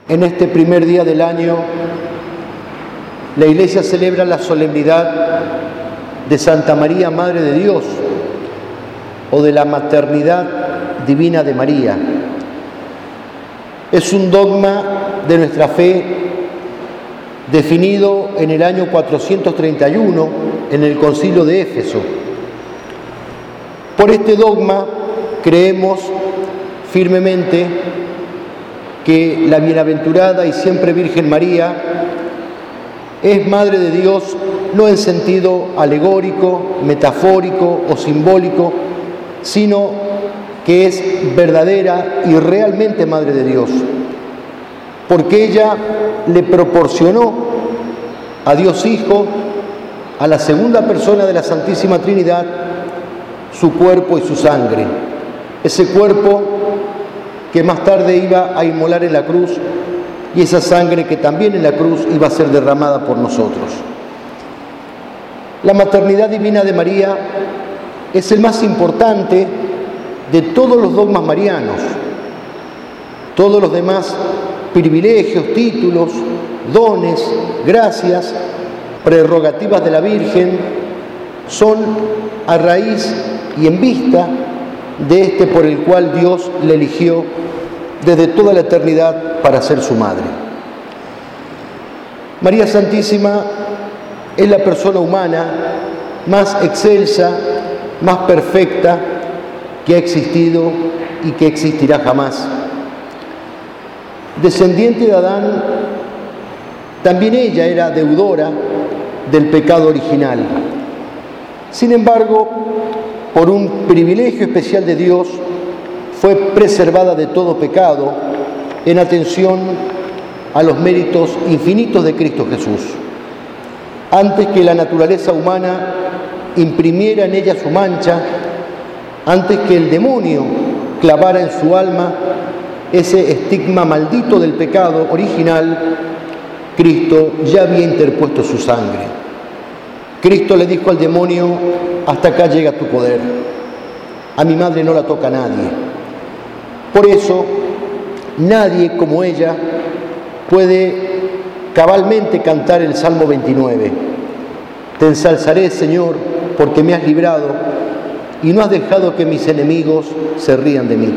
En este primer día del año, la Iglesia celebra la solemnidad de Santa María, Madre de Dios, o de la maternidad divina de María. Es un dogma de nuestra fe definido en el año 431 en el Concilio de Éfeso. Por este dogma creemos firmemente que la bienaventurada y siempre Virgen María es Madre de Dios no en sentido alegórico, metafórico o simbólico, sino que es verdadera y realmente Madre de Dios, porque ella le proporcionó a Dios Hijo, a la segunda persona de la Santísima Trinidad, su cuerpo y su sangre, ese cuerpo que más tarde iba a inmolar en la cruz y esa sangre que también en la cruz iba a ser derramada por nosotros. La maternidad divina de María es el más importante de todos los dogmas marianos. Todos los demás privilegios, títulos, dones, gracias, prerrogativas de la Virgen son a raíz y en vista de este por el cual Dios le eligió desde toda la eternidad para ser su madre. María Santísima es la persona humana más excelsa, más perfecta que ha existido y que existirá jamás. Descendiente de Adán, también ella era deudora del pecado original. Sin embargo, por un privilegio especial de Dios, fue preservada de todo pecado en atención a los méritos infinitos de Cristo Jesús. Antes que la naturaleza humana imprimiera en ella su mancha, antes que el demonio clavara en su alma ese estigma maldito del pecado original, Cristo ya había interpuesto su sangre. Cristo le dijo al demonio: hasta acá llega tu poder, a mi madre no la toca nadie. Por eso, nadie como ella puede cabalmente cantar el Salmo 29. Te ensalzaré, Señor, porque me has librado y no has dejado que mis enemigos se rían de mí.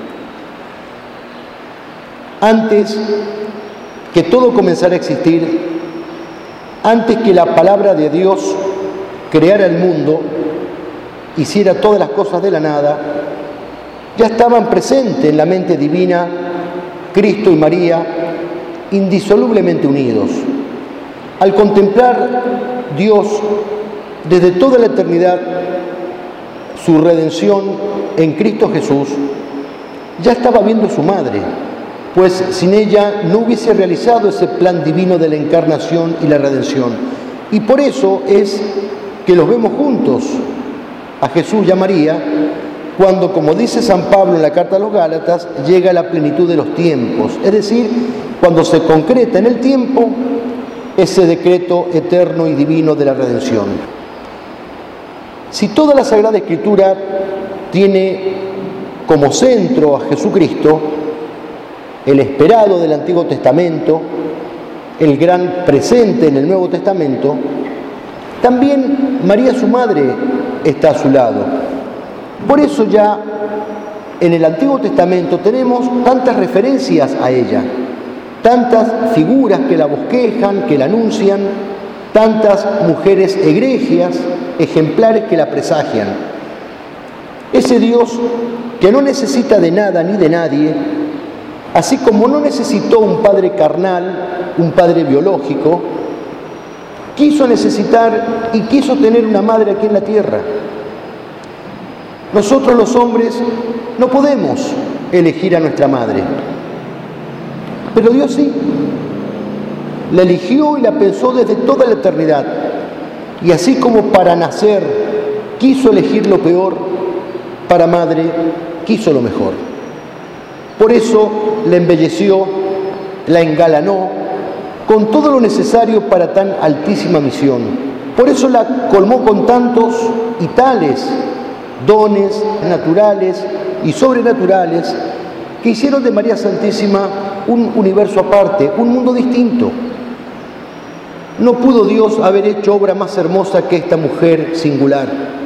Antes que todo comenzara a existir, antes que la palabra de Dios creara el mundo, hiciera todas las cosas de la nada, ya estaban presentes en la mente divina Cristo y María, indisolublemente unidos. Al contemplar Dios desde toda la eternidad su redención en Cristo Jesús, ya estaba viendo su madre, pues sin ella no hubiese realizado ese plan divino de la encarnación y la redención. Y por eso es que los vemos juntos, a Jesús y a María, cuando, como dice San Pablo en la carta a los Gálatas, llega la plenitud de los tiempos, es decir, cuando se concreta en el tiempo ese decreto eterno y divino de la redención. Si toda la Sagrada Escritura tiene como centro a Jesucristo, el esperado del Antiguo Testamento, el gran presente en el Nuevo Testamento, también María, su madre, está a su lado. Por eso ya en el Antiguo Testamento tenemos tantas referencias a ella, tantas figuras que la bosquejan, que la anuncian, tantas mujeres egregias, ejemplares que la presagian. Ese Dios que no necesita de nada ni de nadie, así como no necesitó un padre carnal, un padre biológico, quiso necesitar y quiso tener una madre aquí en la tierra. Nosotros los hombres no podemos elegir a nuestra madre, pero Dios sí. La eligió y la pensó desde toda la eternidad. Y así como para nacer quiso elegir lo peor, para madre quiso lo mejor. Por eso la embelleció, la engalanó con todo lo necesario para tan altísima misión. Por eso la colmó con tantos y tales dones naturales y sobrenaturales que hicieron de María Santísima un universo aparte, un mundo distinto. No pudo Dios haber hecho obra más hermosa que esta mujer singular.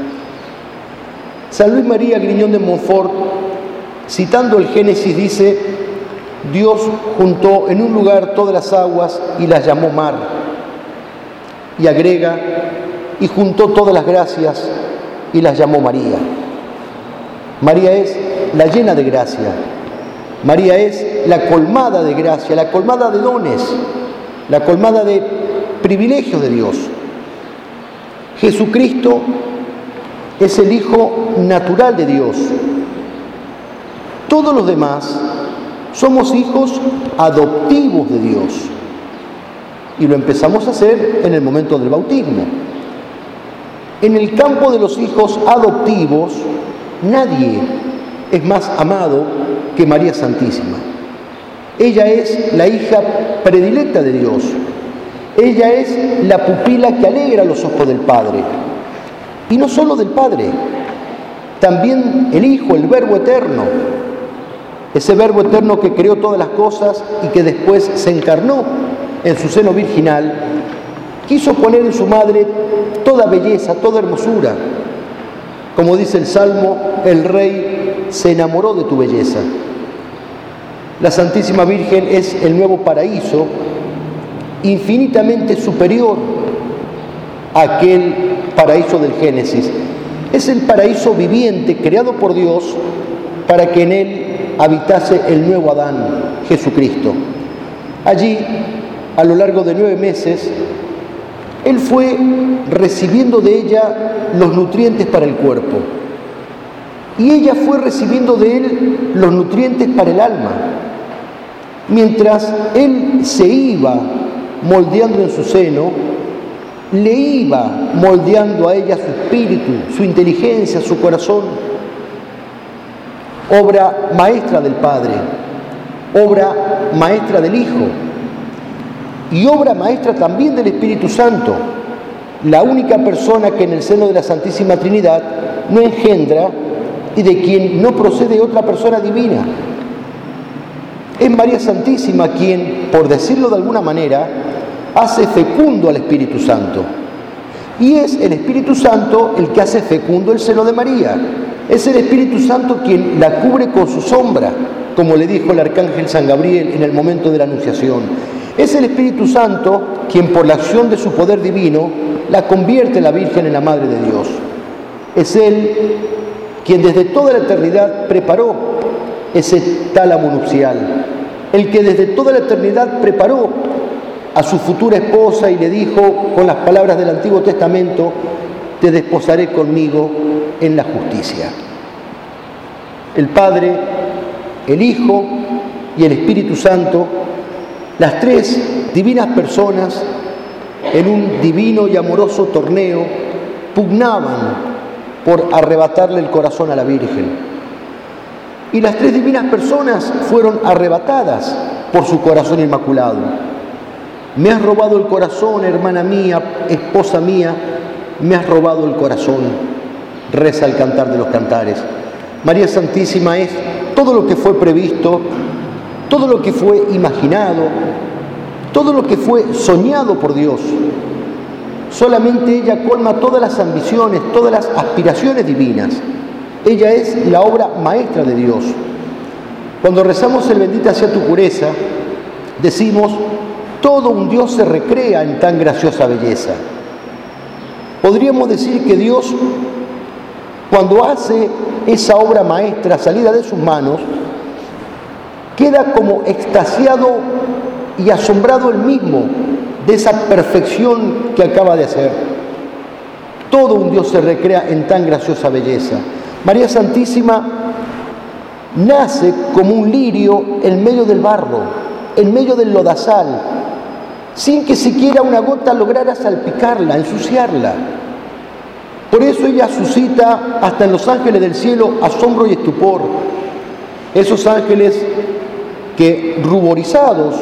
San Luis María Griñón de Montfort, citando el Génesis, dice: Dios juntó en un lugar todas las aguas y las llamó mar. Y agrega: y juntó todas las gracias y las llamó María. María es la llena de gracia. María es la colmada de gracia, la colmada de dones, la colmada de privilegios de Dios. Jesucristo es el Hijo natural de Dios. Todos los demás somos hijos adoptivos de Dios. Y lo empezamos a hacer en el momento del bautismo. En el campo de los hijos adoptivos, nadie es más amado que María Santísima. Ella es la hija predilecta de Dios. Ella es la pupila que alegra los ojos del Padre. Y no solo del Padre, también el Hijo, el Verbo eterno. Ese Verbo eterno que creó todas las cosas y que después se encarnó en su seno virginal, quiso poner en su madre toda belleza, toda hermosura. Como dice el Salmo, el Rey se enamoró de tu belleza. La Santísima Virgen es el nuevo paraíso, infinitamente superior a aquel paraíso del Génesis. Es el paraíso viviente creado por Dios para que en él habitase el nuevo Adán, Jesucristo. Allí, a lo largo de 9 meses, Él fue recibiendo de ella los nutrientes para el cuerpo. Y ella fue recibiendo de Él los nutrientes para el alma. Mientras Él se iba moldeando en su seno, le iba moldeando a ella su espíritu, su inteligencia, su corazón. Obra maestra del Padre, obra maestra del Hijo y obra maestra también del Espíritu Santo, la única persona que en el seno de la Santísima Trinidad no engendra y de quien no procede otra persona divina. Es María Santísima quien, por decirlo de alguna manera, hace fecundo al Espíritu Santo. Y es el Espíritu Santo el que hace fecundo el seno de María. Es el Espíritu Santo quien la cubre con su sombra, como le dijo el arcángel San Gabriel en el momento de la Anunciación. Es el Espíritu Santo quien, por la acción de su poder divino, la convierte en la Virgen en la Madre de Dios. Es Él quien desde toda la eternidad preparó ese tálamo nupcial, el que desde toda la eternidad preparó a su futura esposa y le dijo con las palabras del Antiguo Testamento: te desposaré conmigo en la justicia. El Padre, el Hijo y el Espíritu Santo, las tres divinas personas, en un divino y amoroso torneo, pugnaban por arrebatarle el corazón a la Virgen. Y las tres divinas personas fueron arrebatadas por su corazón inmaculado. Me has robado el corazón, hermana mía, esposa mía, me has robado el corazón, reza el Cantar de los Cantares. María Santísima es todo lo que fue previsto, todo lo que fue imaginado, todo lo que fue soñado por Dios. Solamente ella colma todas las ambiciones, todas las aspiraciones divinas. Ella es la obra maestra de Dios. Cuando rezamos el Bendita sea tu pureza, decimos: todo un Dios se recrea en tan graciosa belleza. Podríamos decir que Dios, cuando hace esa obra maestra salida de sus manos, queda como extasiado y asombrado él mismo de esa perfección que acaba de hacer. Todo un Dios se recrea en tan graciosa belleza. María Santísima nace como un lirio en medio del barro, en medio del lodazal, sin que siquiera una gota lograra salpicarla, ensuciarla. Por eso ella suscita hasta en los ángeles del cielo asombro y estupor. Esos ángeles que, ruborizados,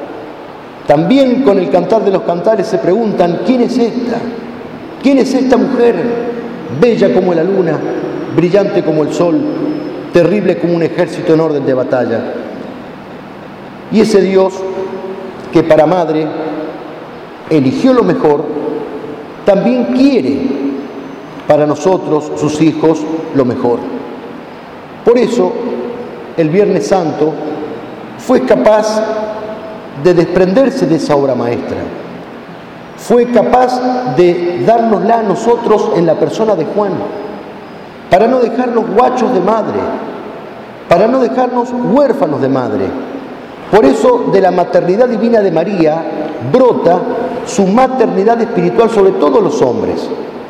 también con el Cantar de los Cantares, se preguntan: ¿quién es esta? ¿Quién es esta mujer, bella como la luna, brillante como el sol, terrible como un ejército en orden de batalla. Y ese Dios que para madre eligió lo mejor, también quiere para nosotros, sus hijos, lo mejor. Por eso, el Viernes Santo fue capaz de desprenderse de esa obra maestra. Fue capaz de dárnosla a nosotros en la persona de Juan, para no dejarnos guachos de madre, para no dejarnos huérfanos de madre. Por eso de la maternidad divina de María brota su maternidad espiritual sobre todos los hombres.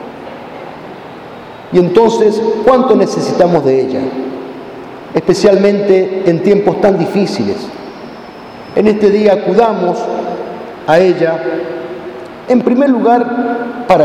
Y entonces, ¿cuánto necesitamos de ella? Especialmente en tiempos tan difíciles. En este día acudamos a ella, en primer lugar, para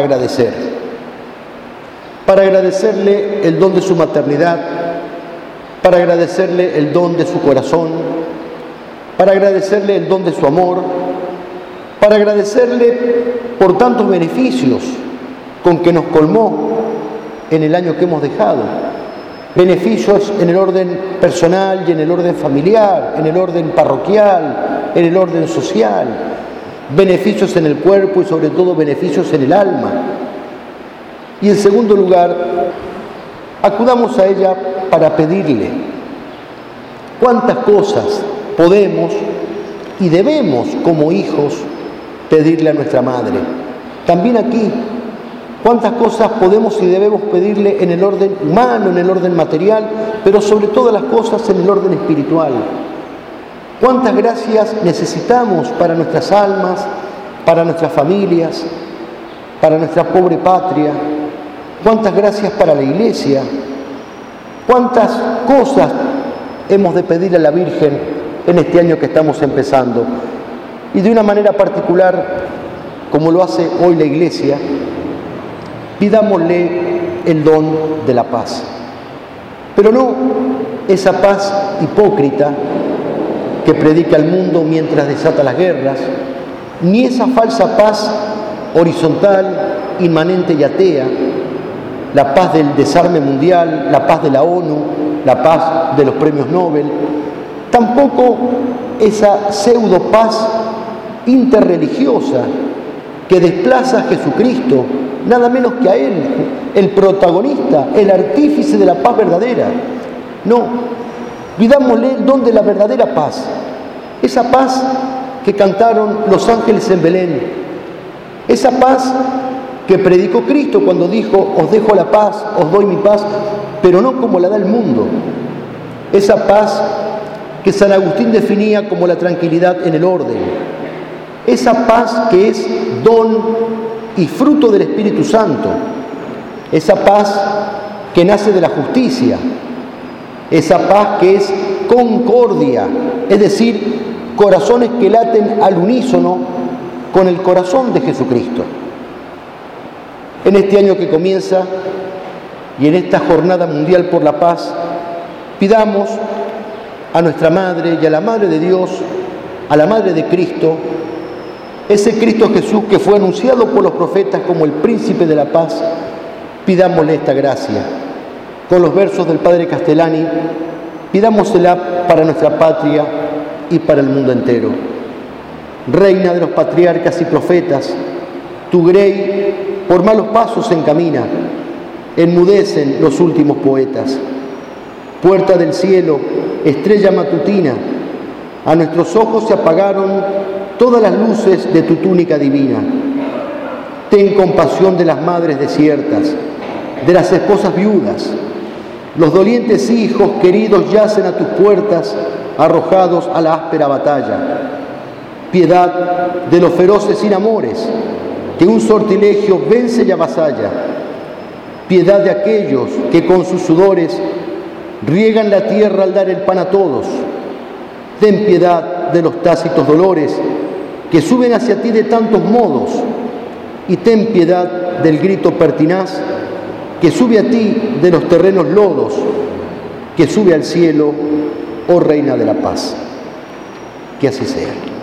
agradecerle el don de su maternidad, para agradecerle el don de su corazón, para agradecerle el don de su amor, para agradecerle por tantos beneficios con que nos colmó en el año que hemos dejado. Beneficios en el orden personal y en el orden familiar, en el orden parroquial, en el orden social. Beneficios en el cuerpo y sobre todo beneficios en el alma. Y en segundo lugar, acudamos a ella para pedirle. ¿Cuántas cosas podemos y debemos como hijos pedirle a nuestra madre? También aquí, ¿cuántas cosas podemos y debemos pedirle en el orden humano, en el orden material, pero sobre todas las cosas en el orden espiritual? ¿Cuántas gracias necesitamos para nuestras almas, para nuestras familias, para nuestra pobre patria? ¿Cuántas gracias para la Iglesia? ¿Cuántas cosas hemos de pedirle a la Virgen en este año que estamos empezando? Y de una manera particular, como lo hace hoy la Iglesia, pidámosle el don de la paz. Pero no esa paz hipócrita que predica el mundo mientras desata las guerras, ni esa falsa paz horizontal, inmanente y atea, la paz del desarme mundial, la paz de la ONU, la paz de los premios Nobel, tampoco esa pseudo paz interreligiosa que desplaza a Jesucristo, nada menos que a Él, el protagonista, el artífice de la paz verdadera. No, pidámosle el don de la verdadera paz, esa paz que cantaron los ángeles en Belén, esa paz que predicó Cristo cuando dijo: os dejo la paz, os doy mi paz, pero no como la da el mundo. Esa paz que San Agustín definía como la tranquilidad en el orden. Esa paz que es don y fruto del Espíritu Santo. Esa paz que nace de la justicia. Esa paz que es concordia, es decir, corazones que laten al unísono con el corazón de Jesucristo. En este año que comienza y en esta jornada mundial por la paz, pidamos a nuestra Madre y a la Madre de Dios, a la Madre de Cristo, ese Cristo Jesús que fue anunciado por los profetas como el príncipe de la paz, pidámosle esta gracia. Con los versos del Padre Castellani, pidámosela para nuestra patria y para el mundo entero. Reina de los patriarcas y profetas, tu grey por malos pasos se encamina, enmudecen los últimos poetas. Puerta del cielo, estrella matutina, a nuestros ojos se apagaron todas las luces de tu túnica divina. Ten compasión de las madres desiertas, de las esposas viudas. Los dolientes hijos queridos yacen a tus puertas, arrojados a la áspera batalla. Piedad de los feroces sin amores, que un sortilegio vence y avasalla. Piedad de aquellos que con sus sudores riegan la tierra al dar el pan a todos. Ten piedad de los tácitos dolores que suben hacia ti de tantos modos, y ten piedad del grito pertinaz que sube a ti de los terrenos lodos, que sube al cielo, oh Reina de la Paz. Que así sea.